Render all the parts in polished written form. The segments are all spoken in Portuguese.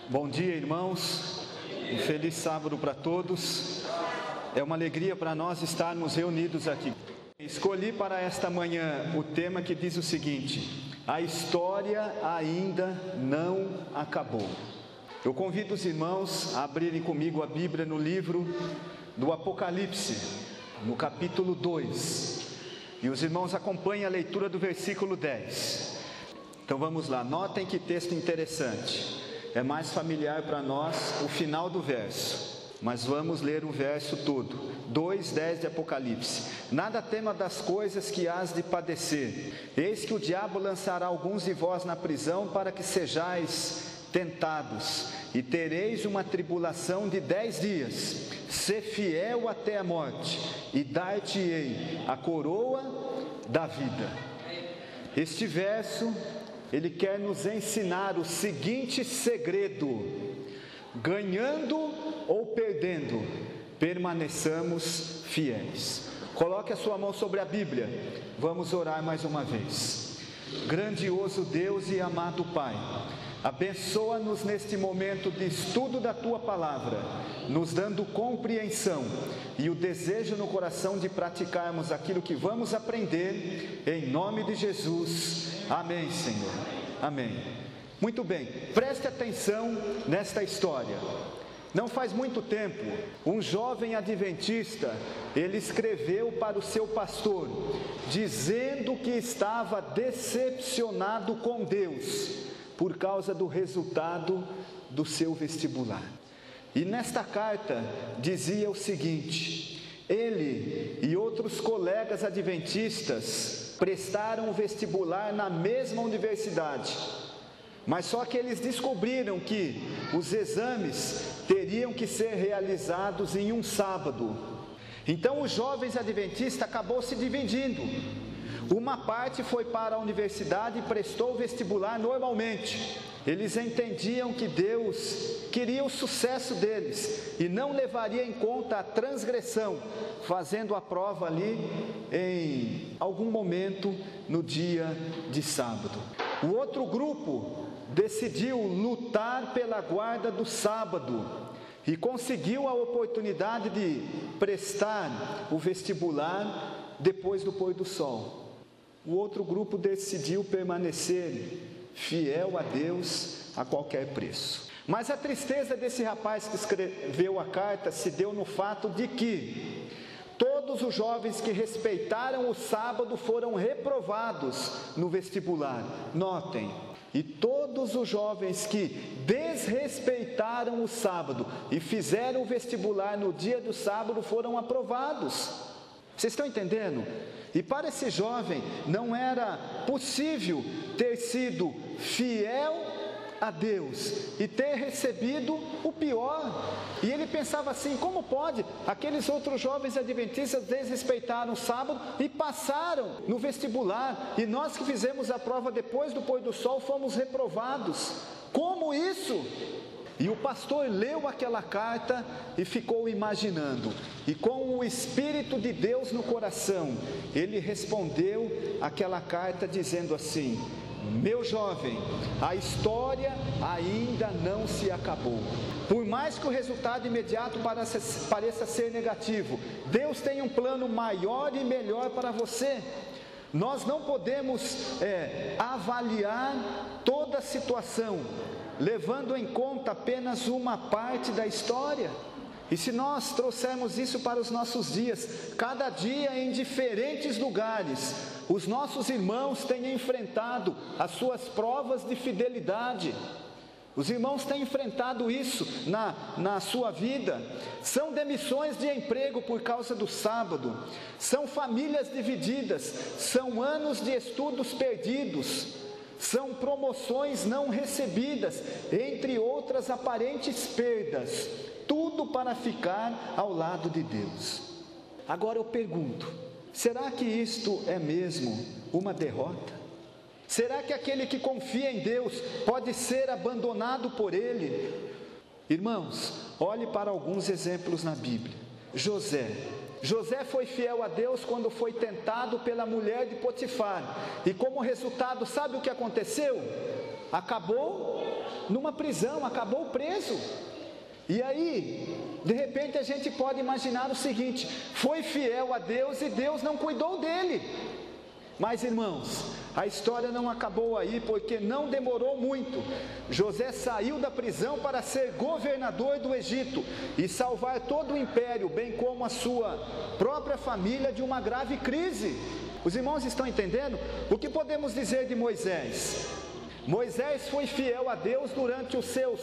Bom dia, irmãos. Um feliz sábado para todos. É uma alegria para nós estarmos reunidos aqui. Escolhi para esta manhã o tema que diz o seguinte: a história ainda não acabou. Eu convido os irmãos a abrirem comigo a Bíblia no livro do Apocalipse, no capítulo 2. E os irmãos acompanhem a leitura do versículo 10. Então vamos lá, notem que texto interessante. É mais familiar para nós o final do verso, mas vamos ler o verso todo. 2:10 de Apocalipse. Nada tema das coisas que hás de padecer. Eis que o diabo lançará alguns de vós na prisão para que sejais tentados, e tereis uma tribulação de 10 dias. Sê fiel até a morte, e dar-te-ei a coroa da vida. Este verso, ele quer nos ensinar o seguinte segredo: ganhando ou perdendo, permaneçamos fiéis. Coloque a sua mão sobre a Bíblia. Vamos orar mais uma vez. Grandioso Deus e amado Pai, abençoa-nos neste momento de estudo da Tua Palavra, nos dando compreensão e o desejo no coração de praticarmos aquilo que vamos aprender, em nome de Jesus. Amém, Senhor. Amém. Muito bem, preste atenção nesta história. Não faz muito tempo, um jovem adventista, ele escreveu para o seu pastor, dizendo que estava decepcionado com Deus, por causa do resultado do seu vestibular. E nesta carta dizia o seguinte: ele e outros colegas adventistas prestaram o vestibular na mesma universidade, mas só que eles descobriram que os exames teriam que ser realizados em um sábado. Então os jovens adventistas acabou se dividindo. Uma parte foi para a universidade e prestou o vestibular normalmente. Eles entendiam que Deus queria o sucesso deles e não levaria em conta a transgressão, fazendo a prova ali em algum momento no dia de sábado. O outro grupo decidiu lutar pela guarda do sábado e conseguiu a oportunidade de prestar o vestibular depois do pôr do sol. O outro grupo decidiu permanecer fiel a Deus a qualquer preço. Mas a tristeza desse rapaz que escreveu a carta se deu no fato de que todos os jovens que respeitaram o sábado foram reprovados no vestibular. Notem, e todos os jovens que desrespeitaram o sábado e fizeram o vestibular no dia do sábado foram aprovados. Vocês estão entendendo? E para esse jovem não era possível ter sido fiel a Deus e ter recebido o pior. E ele pensava assim: como pode? Aqueles outros jovens adventistas desrespeitaram o sábado e passaram no vestibular, e nós que fizemos a prova depois do pôr do sol fomos reprovados. Como isso? E o pastor leu aquela carta e ficou imaginando, e com o Espírito de Deus no coração, ele respondeu aquela carta dizendo assim: meu jovem, a história ainda não se acabou. Por mais que o resultado imediato pareça ser negativo, Deus tem um plano maior e melhor para você. Nós não podemos avaliar toda a situação, levando em conta apenas uma parte da história. E se nós trouxermos isso para os nossos dias, cada dia em diferentes lugares, os nossos irmãos têm enfrentado as suas provas de fidelidade. Os irmãos têm enfrentado isso na sua vida. São demissões de emprego por causa do sábado, são famílias divididas, são anos de estudos perdidos, são promoções não recebidas, entre outras aparentes perdas, tudo para ficar ao lado de Deus. Agora eu pergunto: será que isto é mesmo uma derrota? Será que aquele que confia em Deus pode ser abandonado por Ele? Irmãos, olhe para alguns exemplos na Bíblia. José foi fiel a Deus quando foi tentado pela mulher de Potifar, e como resultado, sabe o que aconteceu? Acabou numa prisão, acabou preso. E aí, de repente a gente pode imaginar o seguinte: foi fiel a Deus e Deus não cuidou dele. Mas irmãos, a história não acabou aí, porque não demorou muito. José saiu da prisão para ser governador do Egito e salvar todo o império, bem como a sua própria família, de uma grave crise. Os irmãos estão entendendo? O que podemos dizer de Moisés? Moisés foi fiel a Deus durante os seus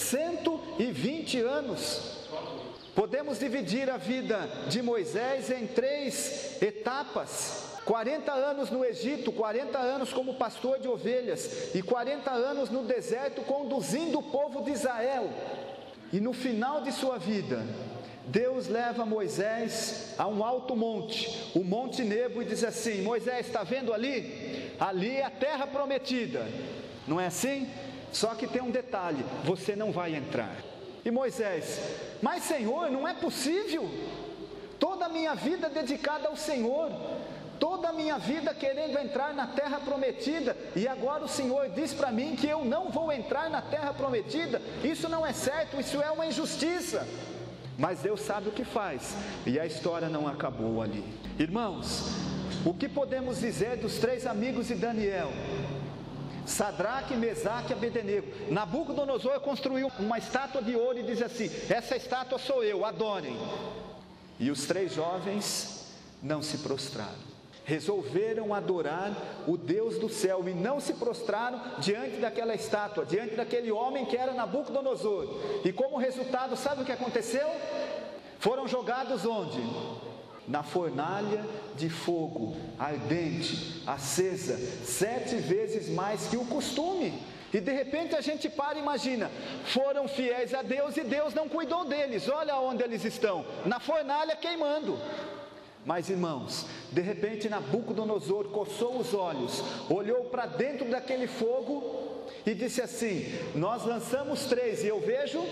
120 anos. Podemos dividir a vida de Moisés em 3 etapas. 40 anos no Egito, 40 anos como pastor de ovelhas e 40 anos no deserto conduzindo o povo de Israel. E no final de sua vida, Deus leva Moisés a um alto monte, o Monte Nebo, e diz assim: Moisés, está vendo ali? Ali é a terra prometida. Não é assim? Só que tem um detalhe: você não vai entrar. E Moisés: mas Senhor, não é possível. Toda a minha vida dedicada ao Senhor, toda a minha vida querendo entrar na terra prometida, e agora o Senhor diz para mim que eu não vou entrar na terra prometida. Isso não é certo, isso é uma injustiça. Mas Deus sabe o que faz, e a história não acabou ali. Irmãos, o que podemos dizer dos 3 amigos de Daniel? Sadraque, Mesaque e Abednego. Nabucodonosor construiu uma estátua de ouro e diz assim: essa estátua sou eu, adorem. E os 3 jovens não se prostraram. Resolveram adorar o Deus do céu e não se prostraram diante daquela estátua, diante daquele homem que era Nabucodonosor. E como resultado, sabe o que aconteceu? Foram jogados onde? Na fornalha de fogo ardente, acesa, 7 vezes mais que o costume. E de repente a gente para e imagina: foram fiéis a Deus e Deus não cuidou deles. Olha onde eles estão, na fornalha queimando. Mas irmãos, de repente Nabucodonosor coçou os olhos, olhou para dentro daquele fogo e disse assim: nós lançamos 3 e eu vejo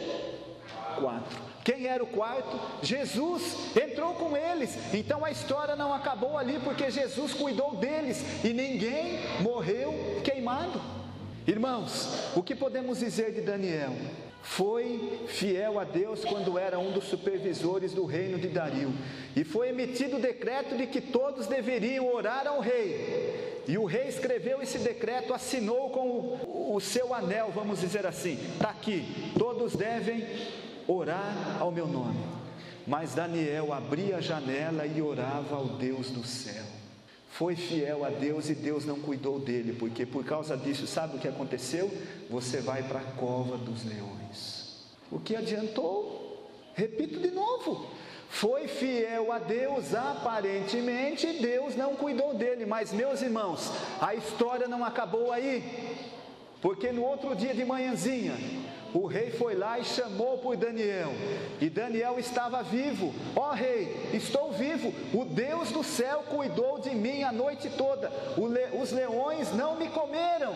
4. Quem era o 4? Jesus entrou com eles. Então a história não acabou ali, porque Jesus cuidou deles e ninguém morreu queimado. Irmãos, o que podemos dizer de Daniel? Foi fiel a Deus quando era um dos supervisores do reino de Dario, e foi emitido o decreto de que todos deveriam orar ao rei, e o rei escreveu esse decreto, assinou com o seu anel, vamos dizer assim: está aqui, todos devem orar ao meu nome. Mas Daniel abria a janela e orava ao Deus do céu. Foi fiel a Deus e Deus não cuidou dele, porque por causa disso, sabe o que aconteceu? Você vai para a cova dos leões. O que adiantou? Repito de novo: foi fiel a Deus, aparentemente Deus não cuidou dele. Mas meus irmãos, a história não acabou aí, porque no outro dia de manhãzinha, o rei foi lá e chamou por Daniel, e Daniel estava vivo. Ó rei, estou vivo, o Deus do céu cuidou de mim a noite toda, os leões não me comeram.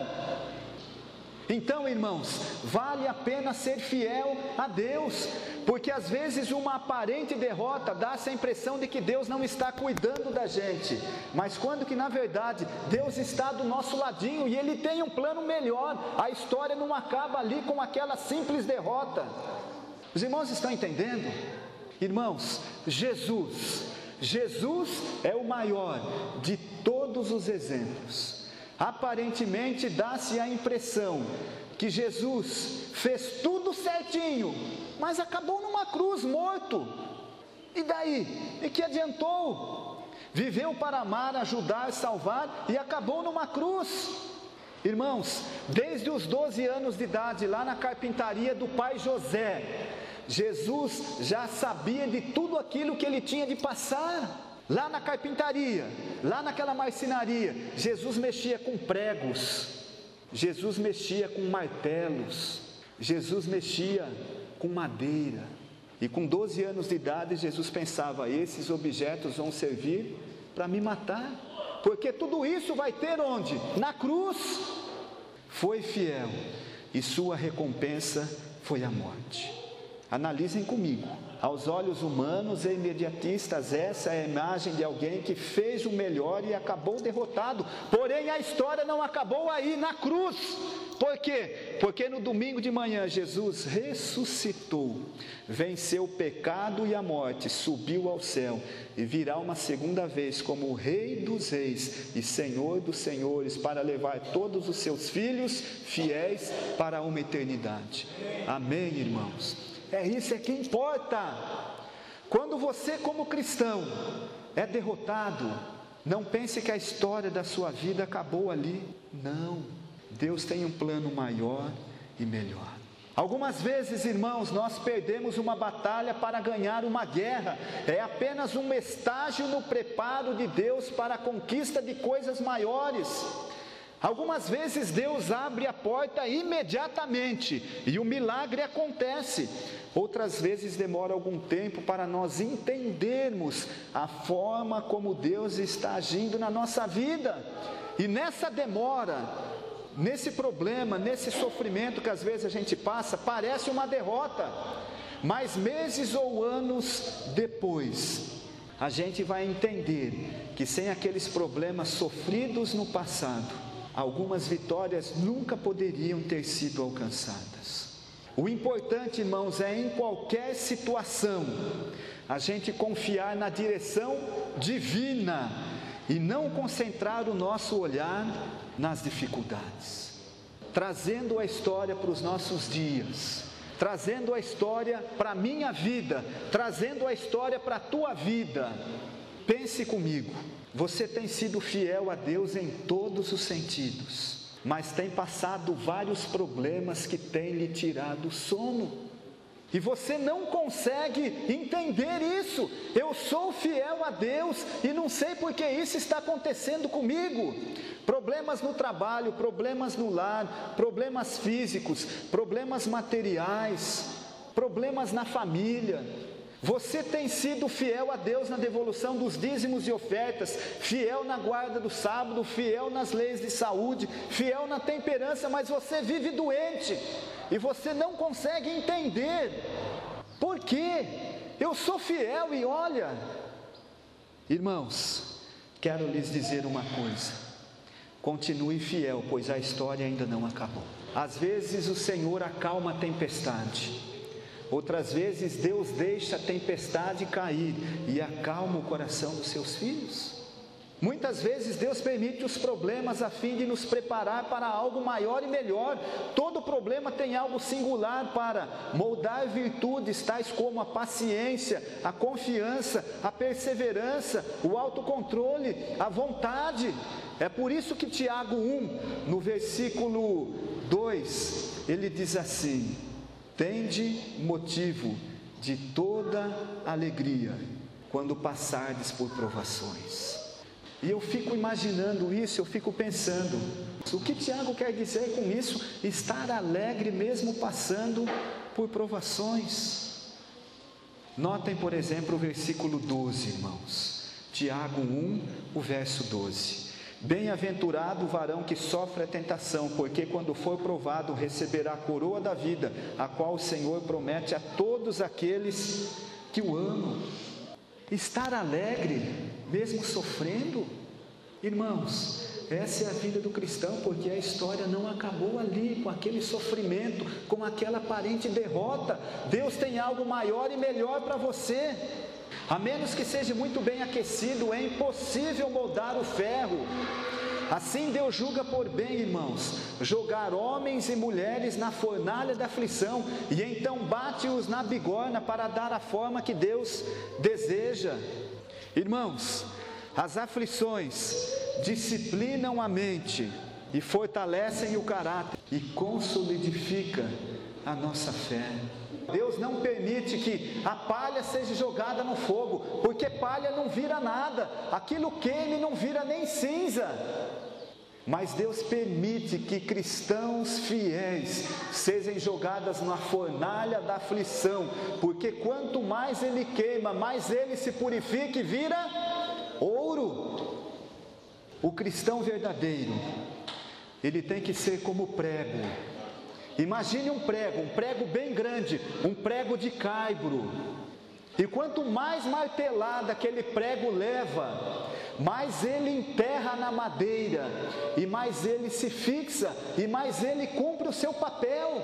Então irmãos, vale a pena ser fiel a Deus, porque às vezes uma aparente derrota dá essa impressão de que Deus não está cuidando da gente, mas quando que na verdade Deus está do nosso ladinho e Ele tem um plano melhor. A história não acaba ali com aquela simples derrota. Os irmãos estão entendendo? Irmãos, Jesus é o maior de todos os exemplos. Aparentemente dá-se a impressão que Jesus fez tudo certinho, mas acabou numa cruz morto. E daí? E que adiantou? Viveu para amar, ajudar, salvar e acabou numa cruz. Irmãos, desde os 12 anos de idade, lá na carpintaria do pai José, Jesus já sabia de tudo aquilo que ele tinha de passar. Lá na carpintaria, lá naquela marcenaria, Jesus mexia com pregos, Jesus mexia com martelos, Jesus mexia com madeira. E com 12 anos de idade, Jesus pensava: esses objetos vão servir para me matar, porque tudo isso vai ter onde? Na cruz. Foi fiel e sua recompensa foi a morte. Analisem comigo. Aos olhos humanos e imediatistas, essa é a imagem de alguém que fez o melhor e acabou derrotado. Porém, a história não acabou aí na cruz. Por quê? Porque no domingo de manhã, Jesus ressuscitou, venceu o pecado e a morte, subiu ao céu e virá uma segunda vez como o Rei dos Reis e Senhor dos Senhores, para levar todos os seus filhos fiéis para uma eternidade. Amém, irmãos? É isso que importa. Quando você, como cristão, é derrotado, não pense que a história da sua vida acabou ali. Não, Deus tem um plano maior e melhor. Algumas vezes, irmãos, nós perdemos uma batalha para ganhar uma guerra. É apenas um estágio no preparo de Deus para a conquista de coisas maiores. Algumas vezes Deus abre a porta imediatamente e o milagre acontece. Outras vezes demora algum tempo para nós entendermos a forma como Deus está agindo na nossa vida. E nessa demora, nesse problema, nesse sofrimento que às vezes a gente passa, parece uma derrota. Mas meses ou anos depois, a gente vai entender que sem aqueles problemas sofridos no passado, algumas vitórias nunca poderiam ter sido alcançadas. O importante, irmãos, é em qualquer situação, a gente confiar na direção divina e não concentrar o nosso olhar nas dificuldades. Trazendo a história para os nossos dias, trazendo a história para a minha vida, trazendo a história para a tua vida. Pense comigo. Você tem sido fiel a Deus em todos os sentidos, mas tem passado vários problemas que têm lhe tirado o sono. E você não consegue entender isso. Eu sou fiel a Deus e não sei por que isso está acontecendo comigo. Problemas no trabalho, problemas no lar, problemas físicos, problemas materiais, problemas na família. Você tem sido fiel a Deus na devolução dos dízimos e ofertas, fiel na guarda do sábado, fiel nas leis de saúde, fiel na temperança, mas você vive doente e você não consegue entender. Por quê? Eu sou fiel e olha, irmãos, quero lhes dizer uma coisa: continue fiel, pois a história ainda não acabou. Às vezes o Senhor acalma a tempestade. Outras vezes Deus deixa a tempestade cair e acalma o coração dos seus filhos. Muitas vezes Deus permite os problemas a fim de nos preparar para algo maior e melhor. Todo problema tem algo singular para moldar virtudes tais como a paciência, a confiança, a perseverança, o autocontrole, a vontade. É por isso que Tiago 1, no versículo 2, ele diz assim: tende motivo de toda alegria quando passardes por provações. E eu fico imaginando isso, eu fico pensando, o que Tiago quer dizer com isso? Estar alegre mesmo passando por provações. Notem, por exemplo, o versículo 12, irmãos. Tiago 1, o verso 12. Bem-aventurado o varão que sofre a tentação, porque quando for provado receberá a coroa da vida, a qual o Senhor promete a todos aqueles que o amam. Estar alegre, mesmo sofrendo, irmãos, essa é a vida do cristão, porque a história não acabou ali, com aquele sofrimento, com aquela aparente derrota. Deus tem algo maior e melhor para você. A menos que seja muito bem aquecido, é impossível moldar o ferro. Assim Deus julga por bem, irmãos, jogar homens e mulheres na fornalha da aflição, e então bate-os na bigorna para dar a forma que Deus deseja. Irmãos, as aflições disciplinam a mente e fortalecem o caráter e consolidificam a nossa fé. Deus não permite que a palha seja jogada no fogo, porque palha não vira nada, aquilo queima e não vira nem cinza. Mas Deus permite que cristãos fiéis sejam jogados na fornalha da aflição, porque quanto mais ele queima, mais ele se purifica e vira ouro. O cristão verdadeiro, ele tem que ser como prego, Imagine um prego bem grande, um prego de caibro. E quanto mais martelada aquele prego leva, mais ele enterra na madeira, e mais ele se fixa, e mais ele cumpre o seu papel.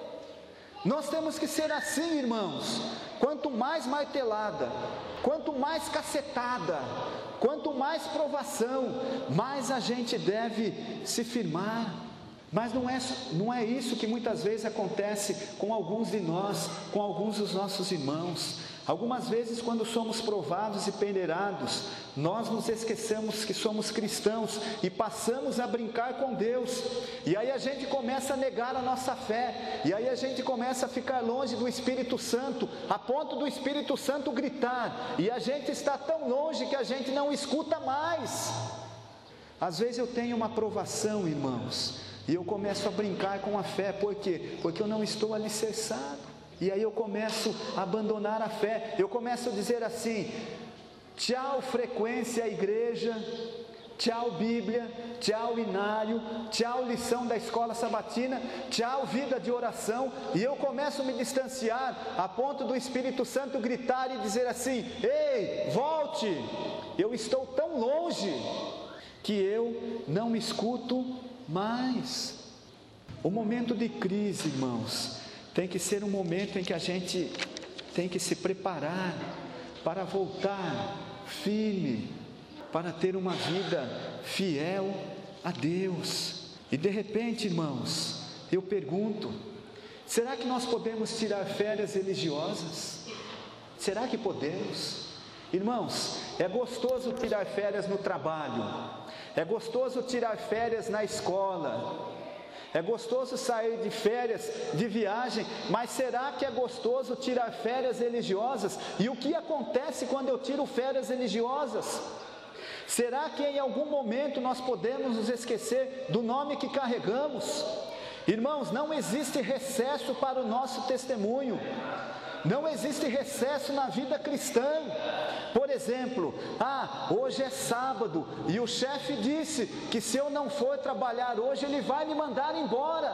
Nós temos que ser assim, irmãos. Quanto mais martelada, quanto mais cacetada, quanto mais provação, mais a gente deve se firmar. Mas não é isso que muitas vezes acontece com alguns de nós, com alguns dos nossos irmãos. Algumas vezes, quando somos provados e peneirados, nós nos esquecemos que somos cristãos e passamos a brincar com Deus. E aí a gente começa a negar a nossa fé, e aí a gente começa a ficar longe do Espírito Santo, a ponto do Espírito Santo gritar, e a gente está tão longe que a gente não escuta mais. Às vezes eu tenho uma provação, irmãos, e eu começo a brincar com a fé. Por quê? Porque eu não estou alicerçado. E aí eu começo a abandonar a fé. Eu começo a dizer assim: tchau frequência à igreja, tchau Bíblia, tchau inário, tchau lição da escola sabatina, tchau vida de oração. E eu começo a me distanciar, a ponto do Espírito Santo gritar e dizer assim: ei, volte! Eu estou tão longe que eu não escuto mais. O momento de crise, irmãos, tem que ser um momento em que a gente tem que se preparar para voltar firme, para ter uma vida fiel a Deus. E de repente, irmãos, eu pergunto: será que nós podemos tirar férias religiosas? Será que podemos? Irmãos, é gostoso tirar férias no trabalho, é gostoso tirar férias na escola, é gostoso sair de férias, de viagem, mas será que é gostoso tirar férias religiosas? E o que acontece quando eu tiro férias religiosas? Será que em algum momento nós podemos nos esquecer do nome que carregamos? Irmãos, não existe recesso para o nosso testemunho. Não existe recesso na vida cristã. Por exemplo, hoje é sábado e o chefe disse que se eu não for trabalhar hoje, ele vai me mandar embora.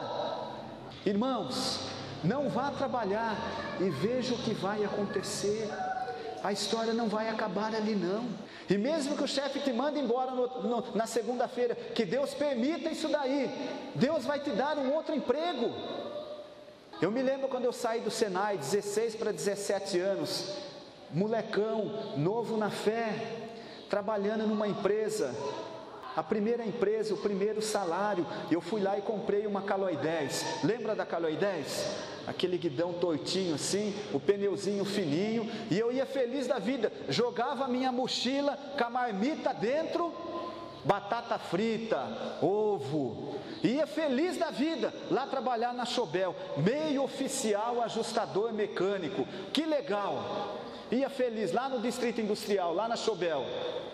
Irmãos, não vá trabalhar e veja o que vai acontecer. A história não vai acabar ali não. E mesmo que o chefe te mande embora na segunda-feira, que Deus permita isso daí, Deus vai te dar um outro emprego. Eu me lembro quando eu saí do Senai, 16 para 17 anos, molecão, novo na fé, trabalhando numa empresa, a primeira empresa, o primeiro salário, eu fui lá e comprei uma Caloi 10, lembra da Caloi 10? Aquele guidão tortinho assim, o pneuzinho fininho, e eu ia feliz da vida, jogava a minha mochila com a marmita dentro, batata frita, ovo, ia feliz da vida, lá trabalhar na Chobel, meio oficial ajustador mecânico, que legal, ia feliz lá no Distrito Industrial, lá na Chobel.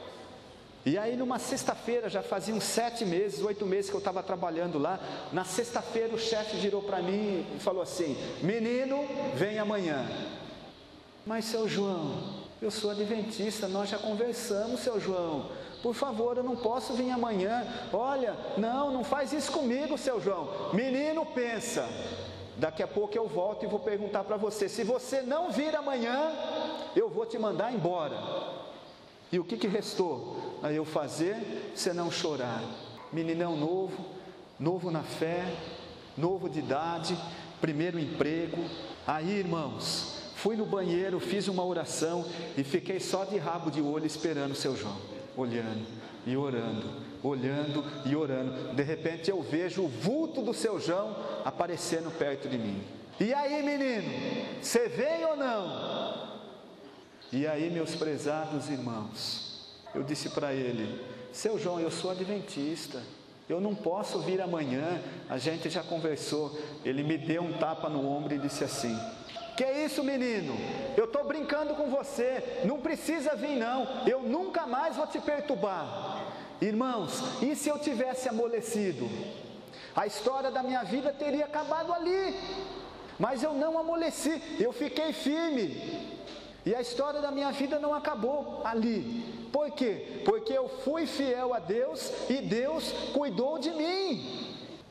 E aí numa sexta-feira, já fazia uns 7 meses, 8 meses que eu estava trabalhando lá, na sexta-feira o chefe virou para mim e falou assim: menino, vem amanhã. Mas seu João, eu sou adventista, nós já conversamos, seu João, por favor, eu não posso vir amanhã. Olha, não faz isso comigo, seu João. Menino, pensa, daqui a pouco eu volto e vou perguntar para você, se você não vir amanhã, eu vou te mandar embora. E o que restou a eu fazer, senão chorar? Meninão novo na fé, novo de idade, primeiro emprego. Aí, irmãos, fui no banheiro, fiz uma oração e fiquei só de rabo de olho esperando o seu João, olhando e orando, olhando e orando. De repente eu vejo o vulto do seu João aparecendo perto de mim. E aí, menino, você vem ou não? E aí, meus prezados irmãos, eu disse para ele: seu João, eu sou adventista, eu não posso vir amanhã, a gente já conversou. Ele me deu um tapa no ombro e disse assim: que é isso, menino? Eu estou brincando com você, não precisa vir não, eu nunca mais vou te perturbar. Irmãos, e se eu tivesse amolecido? A história da minha vida teria acabado ali, mas eu não amoleci, eu fiquei firme. E a história da minha vida não acabou ali. Por quê? Porque eu fui fiel a Deus e Deus cuidou de mim.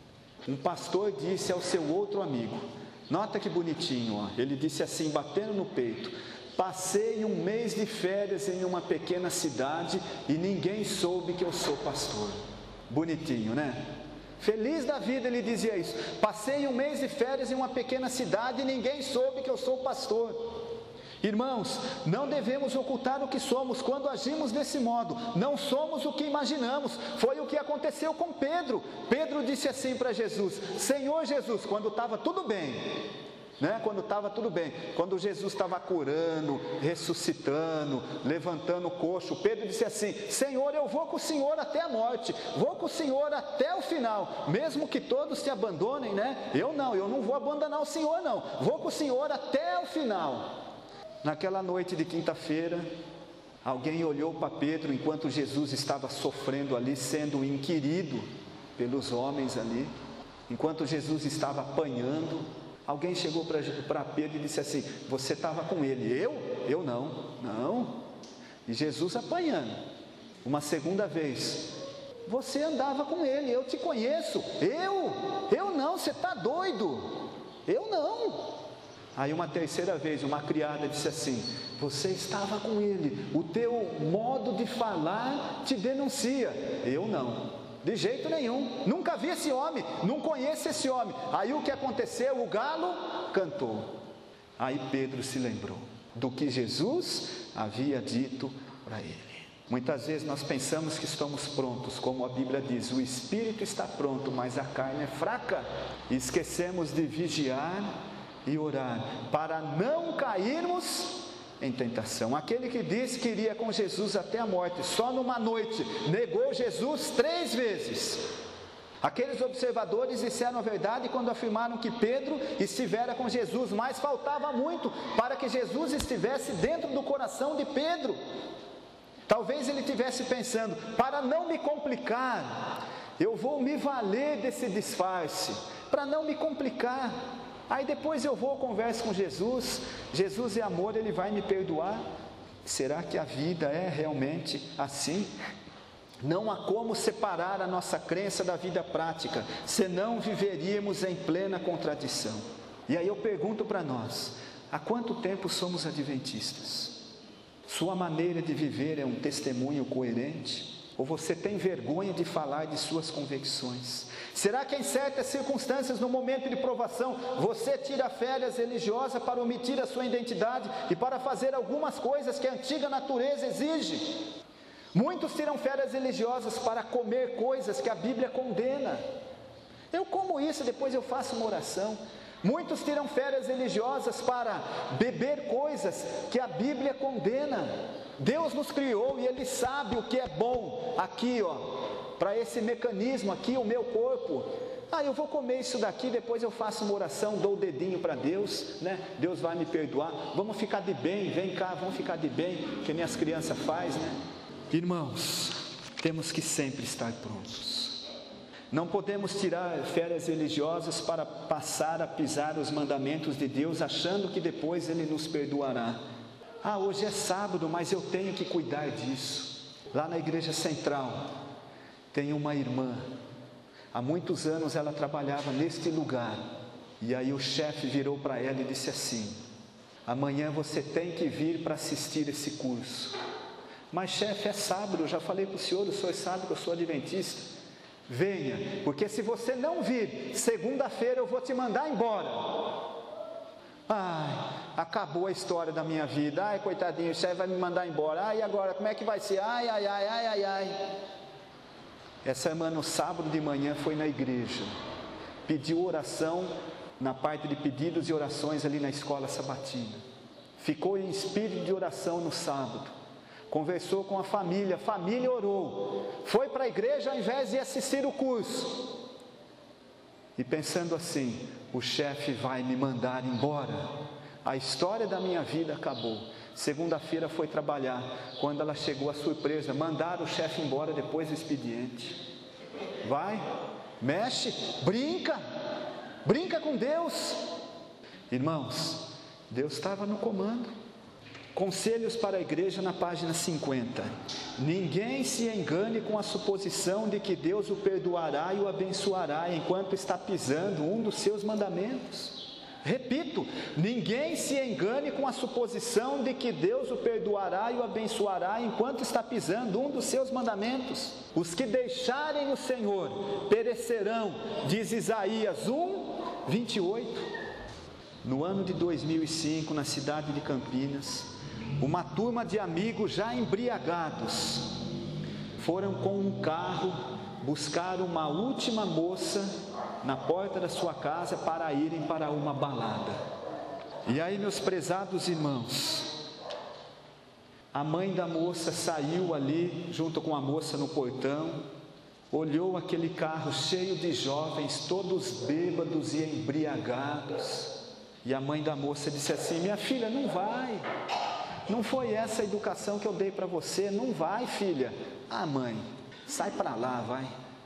Um pastor disse ao seu outro amigo, nota que bonitinho, ó, ele disse assim, batendo no peito: passei um mês de férias em uma pequena cidade e ninguém soube que eu sou pastor. Bonitinho, né? Feliz da vida ele dizia isso. Passei um mês de férias em uma pequena cidade e ninguém soube que eu sou pastor. Irmãos, não devemos ocultar o que somos quando agimos desse modo. Não somos o que imaginamos. Foi o que aconteceu com Pedro. Pedro disse assim para Jesus: Senhor Jesus, quando estava tudo bem, né? Quando estava tudo bem, quando Jesus estava curando, ressuscitando, levantando o coxo, Pedro disse assim: Senhor, eu vou com o Senhor até a morte, vou com o Senhor até o final, mesmo que todos te abandonem, né? Eu não vou abandonar o Senhor não, vou com o Senhor até o final. Naquela noite de quinta-feira, alguém olhou para Pedro enquanto Jesus estava sofrendo ali, sendo inquirido pelos homens ali, enquanto Jesus estava apanhando. Alguém chegou para Pedro e disse assim: você estava com ele? Eu não. E Jesus apanhando, uma segunda vez: você andava com ele, eu te conheço. Eu não, você está doido, eu não. Aí uma terceira vez, uma criada disse assim: você estava com ele, o teu modo de falar te denuncia. Eu não, de jeito nenhum, nunca vi esse homem, não conheço esse homem. Aí o que aconteceu? O galo cantou. Aí Pedro se lembrou do que Jesus havia dito para ele. Muitas vezes nós pensamos que estamos prontos, como a Bíblia diz, o espírito está pronto, mas a carne é fraca. E esquecemos de vigiar e orar, para não cairmos em tentação. Aquele que disse que iria com Jesus até a morte, só numa noite negou Jesus 3 vezes. Aqueles observadores disseram a verdade quando afirmaram que Pedro estivera com Jesus, mas faltava muito para que Jesus estivesse dentro do coração de Pedro. Talvez ele estivesse pensando: para não me complicar, eu vou me valer desse disfarce, para não me complicar. Aí depois eu vou, converso com Jesus, Jesus é amor, Ele vai me perdoar. Será que a vida é realmente assim? Não há como separar a nossa crença da vida prática, senão viveríamos em plena contradição. E aí eu pergunto para nós: há quanto tempo somos adventistas? Sua maneira de viver é um testemunho coerente? Ou você tem vergonha de falar de suas convicções? Será que em certas circunstâncias, no momento de provação, você tira férias religiosas para omitir a sua identidade e para fazer algumas coisas que a antiga natureza exige? Muitos tiram férias religiosas para comer coisas que a Bíblia condena. Eu como isso, depois eu faço uma oração. Muitos tiram férias religiosas para beber coisas que a Bíblia condena. Deus nos criou e Ele sabe o que é bom aqui, para esse mecanismo aqui, o meu corpo. Eu vou comer isso daqui, depois eu faço uma oração, dou o dedinho para Deus, né? Deus vai me perdoar, vamos ficar de bem, vem cá, vamos ficar de bem, que nem as crianças fazem, né? Irmãos, temos que sempre estar prontos. Não podemos tirar férias religiosas para passar a pisar os mandamentos de Deus, achando que depois Ele nos perdoará. Hoje é sábado, mas eu tenho que cuidar disso. Lá na igreja central, tem uma irmã, há muitos anos ela trabalhava neste lugar, e aí o chefe virou para ela e disse assim: amanhã você tem que vir para assistir esse curso. Mas chefe, é sábado, eu já falei para o senhor é sábado, eu sou adventista. Venha, porque se você não vir, segunda-feira eu vou te mandar embora. Acabou a história da minha vida. Coitadinho, o chefe vai me mandar embora. E agora, como é que vai ser? Essa irmã no sábado de manhã foi na igreja, pediu oração na parte de pedidos e orações ali na escola sabatina, ficou em espírito de oração no sábado, conversou com a família orou, foi para a igreja ao invés de assistir o curso, e pensando assim: o chefe vai me mandar embora, a história da minha vida acabou. Segunda-feira foi trabalhar, quando ela chegou, a surpresa, mandaram o chefe embora depois do expediente. Vai, mexe, brinca com Deus. Irmãos, Deus estava no comando. Conselhos para a igreja na página 50. Ninguém se engane com a suposição de que Deus o perdoará e o abençoará enquanto está pisando um dos seus mandamentos. Repito, ninguém se engane com a suposição de que Deus o perdoará e o abençoará enquanto está pisando um dos seus mandamentos. Os que deixarem o Senhor perecerão, diz Isaías 1:28. No ano de 2005, na cidade de Campinas, uma turma de amigos já embriagados foram com um carro buscar uma última moça na porta da sua casa para irem para uma balada. E aí, meus prezados irmãos, a mãe da moça saiu ali junto com a moça no portão, olhou aquele carro cheio de jovens, todos bêbados e embriagados, e a mãe da moça disse assim: minha filha, não vai, não foi essa a educação que eu dei para você, não vai, filha. Ah, mãe, sai para lá, vai.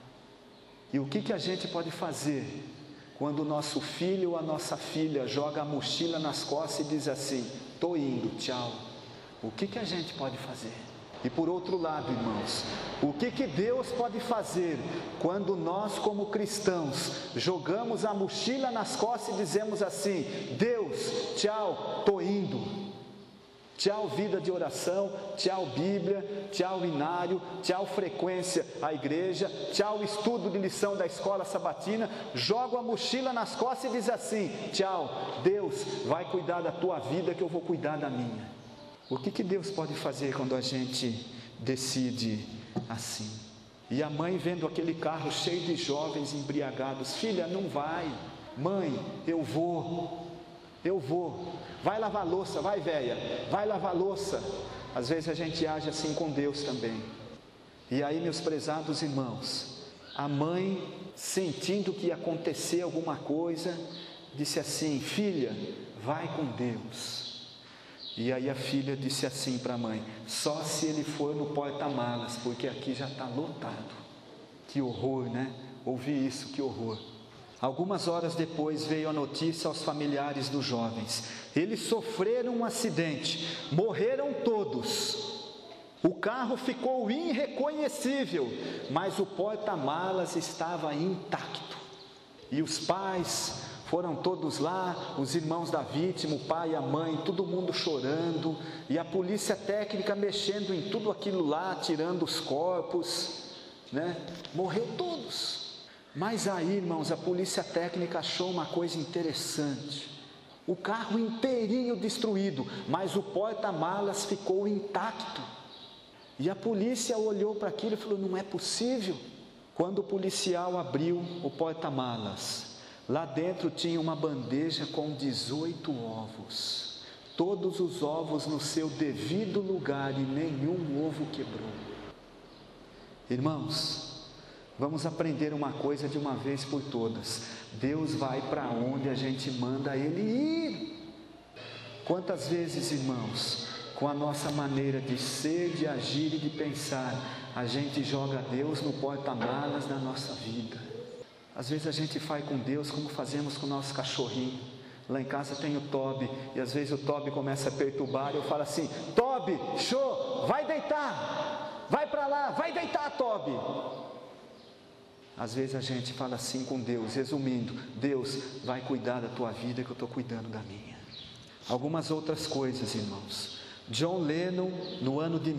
E o que a gente pode fazer quando o nosso filho ou a nossa filha joga a mochila nas costas e diz assim: estou indo, tchau? O que a gente pode fazer? E por outro lado, irmãos, o que Deus pode fazer quando nós, como cristãos, jogamos a mochila nas costas e dizemos assim: Deus, tchau, estou indo. Tchau vida de oração, tchau Bíblia, tchau inário, tchau frequência à igreja, tchau estudo de lição da escola sabatina. Jogo a mochila nas costas e diz assim: tchau, Deus vai cuidar da tua vida que eu vou cuidar da minha. O que Deus pode fazer quando a gente decide assim? E a mãe vendo aquele carro cheio de jovens embriagados: filha, não vai. Mãe, eu vou. Vai lavar louça, vai velha, vai lavar louça. Às vezes a gente age assim com Deus também. E aí, meus prezados irmãos, a mãe, sentindo que ia acontecer alguma coisa, disse assim: filha, vai com Deus. E aí a filha disse assim para a mãe: só se ele for no porta-malas, porque aqui já está lotado. Que horror, né? Ouvi isso, que horror. Algumas horas depois veio a notícia aos familiares dos jovens: eles sofreram um acidente, morreram todos. O carro ficou irreconhecível, mas o porta-malas estava intacto. E os pais foram todos lá, os irmãos da vítima, o pai e a mãe, todo mundo chorando, e a polícia técnica mexendo em tudo aquilo lá, tirando os corpos, né? Morreu todos. Mas aí, irmãos, a polícia técnica achou uma coisa interessante: o carro inteirinho destruído, mas o porta-malas ficou intacto. E a polícia olhou para aquilo e falou: não é possível. Quando o policial abriu o porta-malas, lá dentro tinha uma bandeja com 18 ovos, todos os ovos no seu devido lugar, e nenhum ovo quebrou. Irmãos, vamos aprender uma coisa de uma vez por todas: Deus vai para onde a gente manda Ele ir. Quantas vezes, irmãos, com a nossa maneira de ser, de agir e de pensar, a gente joga Deus no porta-malas da nossa vida? Às vezes a gente faz com Deus como fazemos com o nosso cachorrinho. Lá em casa tem o Toby, e às vezes o Toby começa a perturbar, e eu falo assim: Toby, show, vai deitar, vai para lá, vai deitar, Toby. Às vezes a gente fala assim com Deus, resumindo: Deus vai cuidar da tua vida que eu estou cuidando da minha. Algumas outras coisas, irmãos. John Lennon, no ano de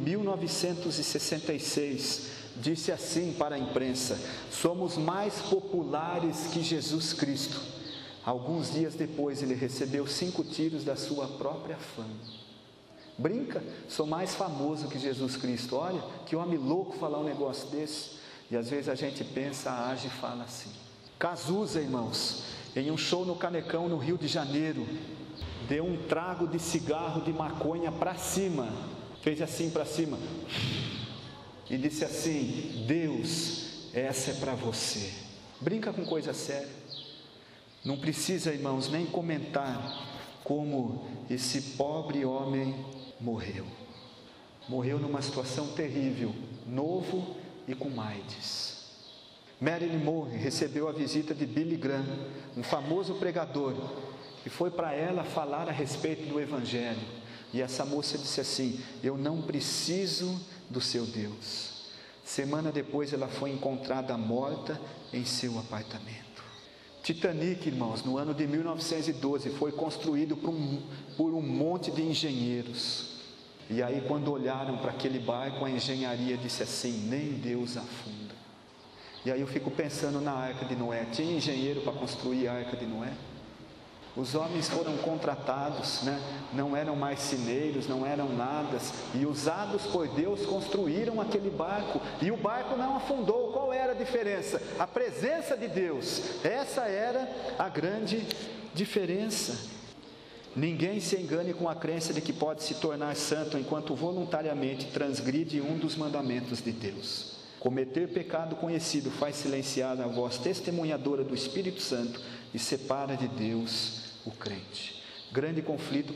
1966, disse assim para a imprensa: somos mais populares que Jesus Cristo. Alguns dias depois ele recebeu 5 tiros da sua própria fama. Brinca, sou mais famoso que Jesus Cristo. Olha, que homem louco falar um negócio desse. E às vezes a gente pensa, age e fala assim. Cazuza, irmãos, em um show no Canecão, no Rio de Janeiro, deu um trago de cigarro de maconha para cima, fez assim para cima, e disse assim: Deus, essa é para você. Brinca com coisa séria. Não precisa, irmãos, nem comentar como esse pobre homem morreu. Morreu numa situação terrível, novo e com AIDS. Marilyn Monroe recebeu a visita de Billy Graham, um famoso pregador, e foi para ela falar a respeito do Evangelho. E essa moça disse assim: eu não preciso do seu Deus. Semana depois ela foi encontrada morta em seu apartamento. Titanic, irmãos, no ano de 1912, foi construído por um monte de engenheiros. E aí quando olharam para aquele barco, a engenharia disse assim: nem Deus afunda. E aí eu fico pensando na Arca de Noé. Tinha engenheiro para construir a Arca de Noé? Os homens foram contratados, não eram marceneiros, não eram nada, e usados por Deus construíram aquele barco, e o barco não afundou. Qual era a diferença? A presença de Deus. Essa era a grande diferença. Ninguém se engane com a crença de que pode se tornar santo enquanto voluntariamente transgride um dos mandamentos de Deus. Cometer pecado conhecido faz silenciar a voz testemunhadora do Espírito Santo e separa de Deus o crente. Grande conflito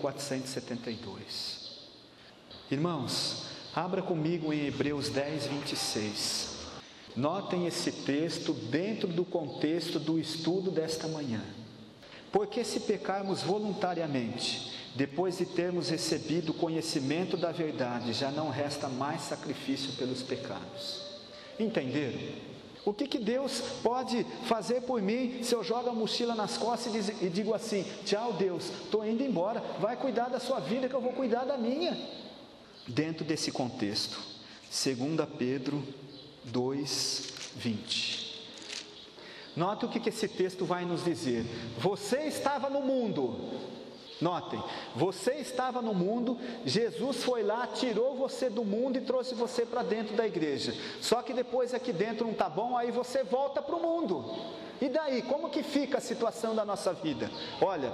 472. Irmãos, abra comigo em Hebreus 10, 26. Notem esse texto dentro do contexto do estudo desta manhã. Porque se pecarmos voluntariamente, depois de termos recebido o conhecimento da verdade, já não resta mais sacrifício pelos pecados. Entenderam? O que Deus pode fazer por mim se eu jogo a mochila nas costas e digo assim: tchau Deus, estou indo embora, vai cuidar da sua vida que eu vou cuidar da minha. Dentro desse contexto, 2 Pedro 2, 20. Note o que esse texto vai nos dizer. Você estava no mundo. Notem, você estava no mundo, Jesus foi lá, tirou você do mundo e trouxe você para dentro da igreja. Só que depois aqui dentro não está bom, aí você volta para o mundo. E daí, como que fica a situação da nossa vida? Olha,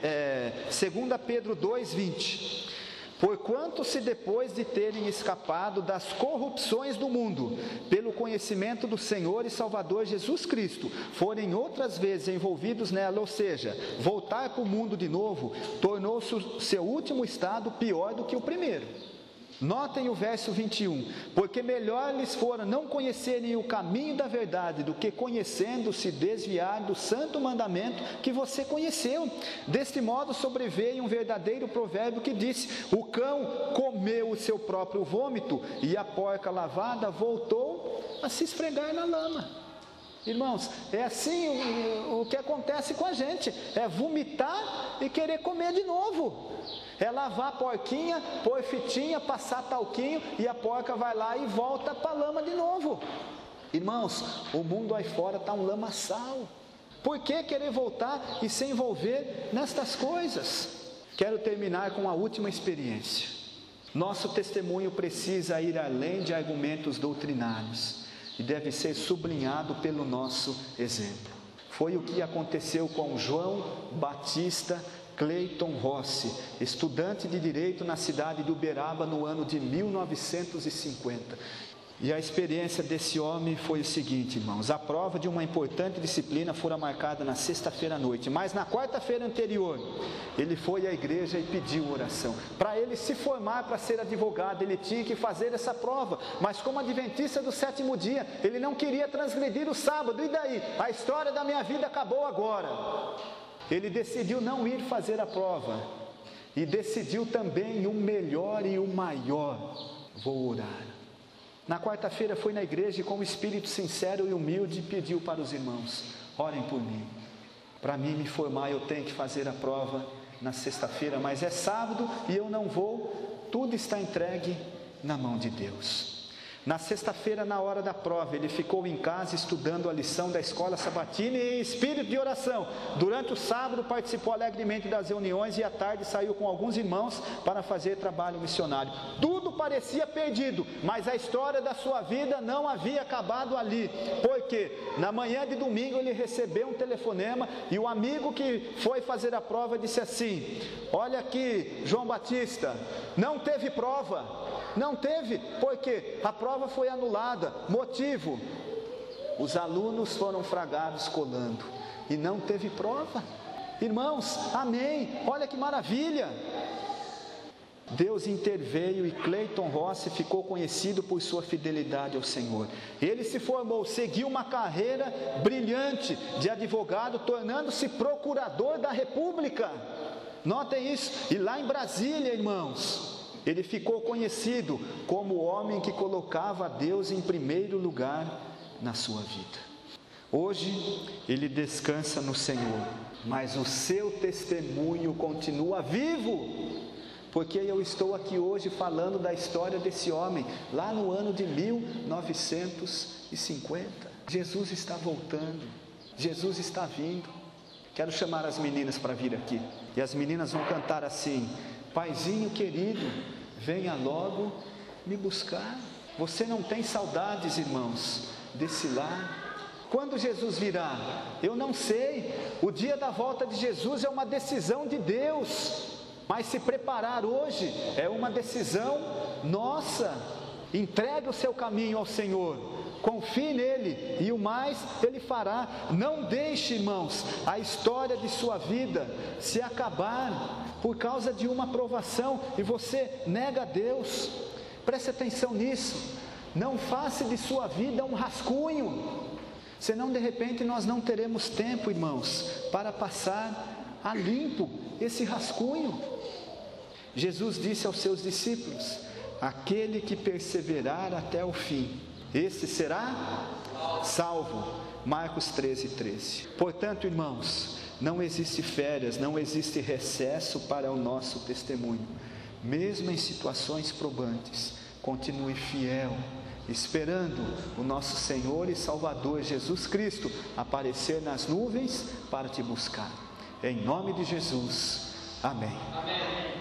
2 Pedro 2, 20. Porquanto se depois de terem escapado das corrupções do mundo, pelo conhecimento do Senhor e Salvador Jesus Cristo, forem outras vezes envolvidos nela, ou seja, voltar para o mundo de novo, tornou-se o seu último estado pior do que o primeiro. Notem o verso 21, porque melhor lhes fora não conhecerem o caminho da verdade, do que conhecendo se desviar do santo mandamento que você conheceu. Deste modo sobreveio um verdadeiro provérbio que disse: o cão comeu o seu próprio vômito, e a porca lavada voltou a se esfregar na lama. Irmãos, é assim o que acontece com a gente, é vomitar e querer comer de novo. É lavar a porquinha, pôr fitinha, passar talquinho, e a porca vai lá e volta para a lama de novo. Irmãos, o mundo aí fora está um lamaçal. Por que querer voltar e se envolver nestas coisas? Quero terminar com a última experiência. Nosso testemunho precisa ir além de argumentos doutrinários e deve ser sublinhado pelo nosso exemplo. Foi o que aconteceu com João Batista Clayton Rossi, estudante de Direito na cidade de Uberaba no ano de 1950. E a experiência desse homem foi o seguinte, irmãos: a prova de uma importante disciplina fora marcada na sexta-feira à noite, mas na quarta-feira anterior, ele foi à igreja e pediu oração. Para ele se formar para ser advogado, ele tinha que fazer essa prova, mas como adventista do sétimo dia, ele não queria transgredir o sábado. E daí? A história da minha vida acabou agora. Ele decidiu não ir fazer a prova, e decidiu também o melhor e o maior: vou orar. Na quarta-feira foi na igreja e com um espírito sincero e humilde pediu para os irmãos: orem por mim. Para mim me formar eu tenho que fazer a prova na sexta-feira, mas é sábado e eu não vou, tudo está entregue na mão de Deus. Na sexta-feira, na hora da prova, ele ficou em casa estudando a lição da escola sabatina e em espírito de oração. Durante o sábado participou alegremente das reuniões e à tarde saiu com alguns irmãos para fazer trabalho missionário. Tudo parecia perdido, mas a história da sua vida não havia acabado ali, porque na manhã de domingo ele recebeu um telefonema e o amigo que foi fazer a prova disse assim: olha aqui, João Batista, não teve prova. Não teve, porque a prova foi anulada. Motivo: os alunos foram fragados colando e não teve prova. Irmãos, amém, olha que maravilha. Deus interveio e Clayton Rossi ficou conhecido por sua fidelidade ao Senhor. Ele se formou, seguiu uma carreira brilhante de advogado, tornando-se procurador da República. Notem isso. E lá em Brasília, irmãos, ele ficou conhecido como o homem que colocava Deus em primeiro lugar na sua vida. Hoje ele descansa no Senhor, mas o seu testemunho continua vivo, porque eu estou aqui hoje falando da história desse homem, lá no ano de 1950. Jesus está voltando, Jesus está vindo. Quero chamar as meninas para vir aqui, e as meninas vão cantar assim: Paizinho querido, venha logo me buscar. Você não tem saudades, irmãos, desse lar? Quando Jesus virá? Eu não sei. O dia da volta de Jesus é uma decisão de Deus, mas se preparar hoje é uma decisão nossa. Entregue o seu caminho ao Senhor, confie nele, e o mais Ele fará. Não deixe, irmãos, a história de sua vida se acabar por causa de uma provação e você nega a Deus. Preste atenção nisso. Não faça de sua vida um rascunho, senão de repente nós não teremos tempo, irmãos, para passar a limpo esse rascunho. Jesus disse aos seus discípulos: aquele que perseverar até o fim, esse será salvo. Marcos 13:13. Portanto, irmãos, não existe férias, não existe recesso para o nosso testemunho. Mesmo em situações probantes, continue fiel, esperando o nosso Senhor e Salvador Jesus Cristo aparecer nas nuvens para te buscar. Em nome de Jesus, amém. Amém.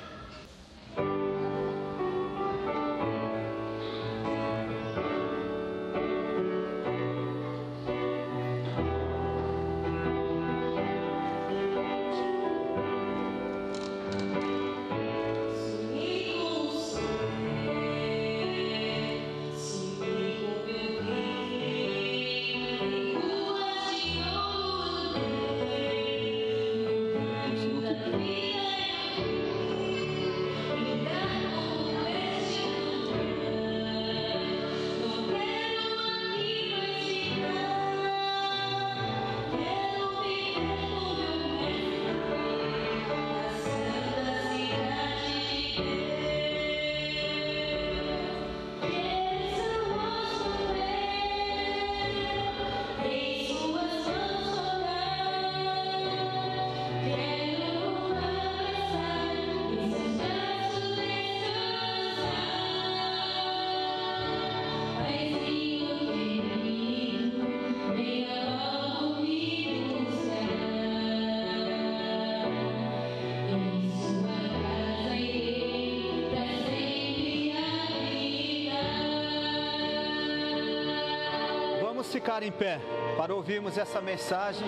Ficar em pé para ouvirmos essa mensagem.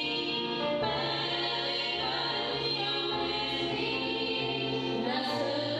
Nascer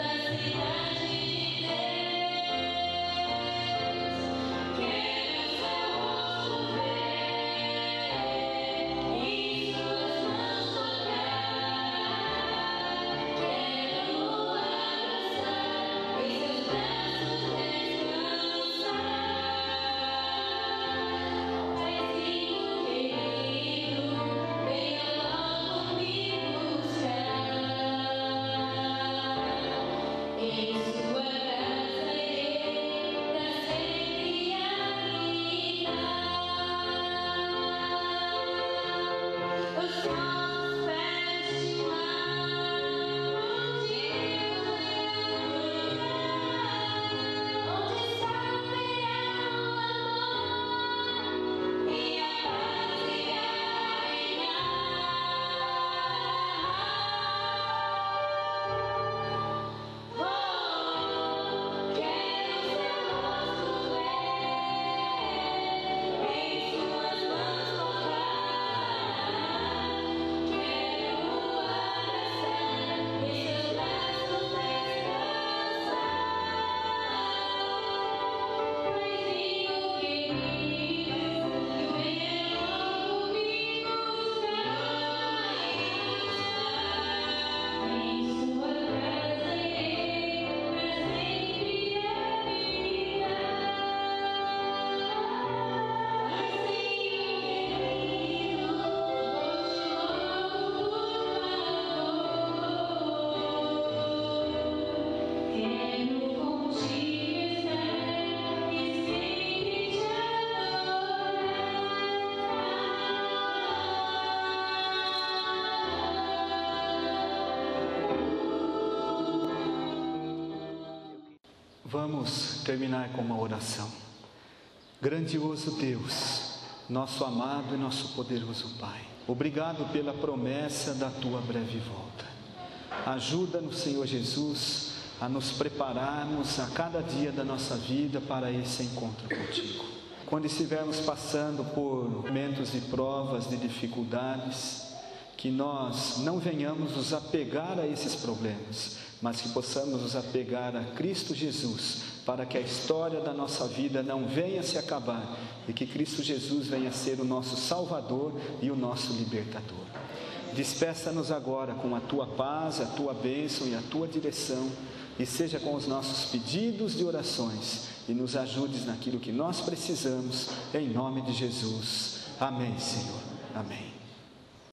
Vamos terminar com uma oração. Grandioso Deus, nosso amado e nosso poderoso Pai, obrigado pela promessa da Tua breve volta. Ajuda-nos, Senhor Jesus, a nos prepararmos a cada dia da nossa vida para esse encontro contigo. Quando estivermos passando por momentos de provas, de dificuldades, que nós não venhamos nos apegar a esses problemas, mas que possamos nos apegar a Cristo Jesus, para que a história da nossa vida não venha se acabar e que Cristo Jesus venha ser o nosso Salvador e o nosso Libertador. Despeça-nos agora com a Tua paz, a Tua bênção e a Tua direção, e seja com os nossos pedidos de orações, e nos ajudes naquilo que nós precisamos, em nome de Jesus. Amém, Senhor. Amém.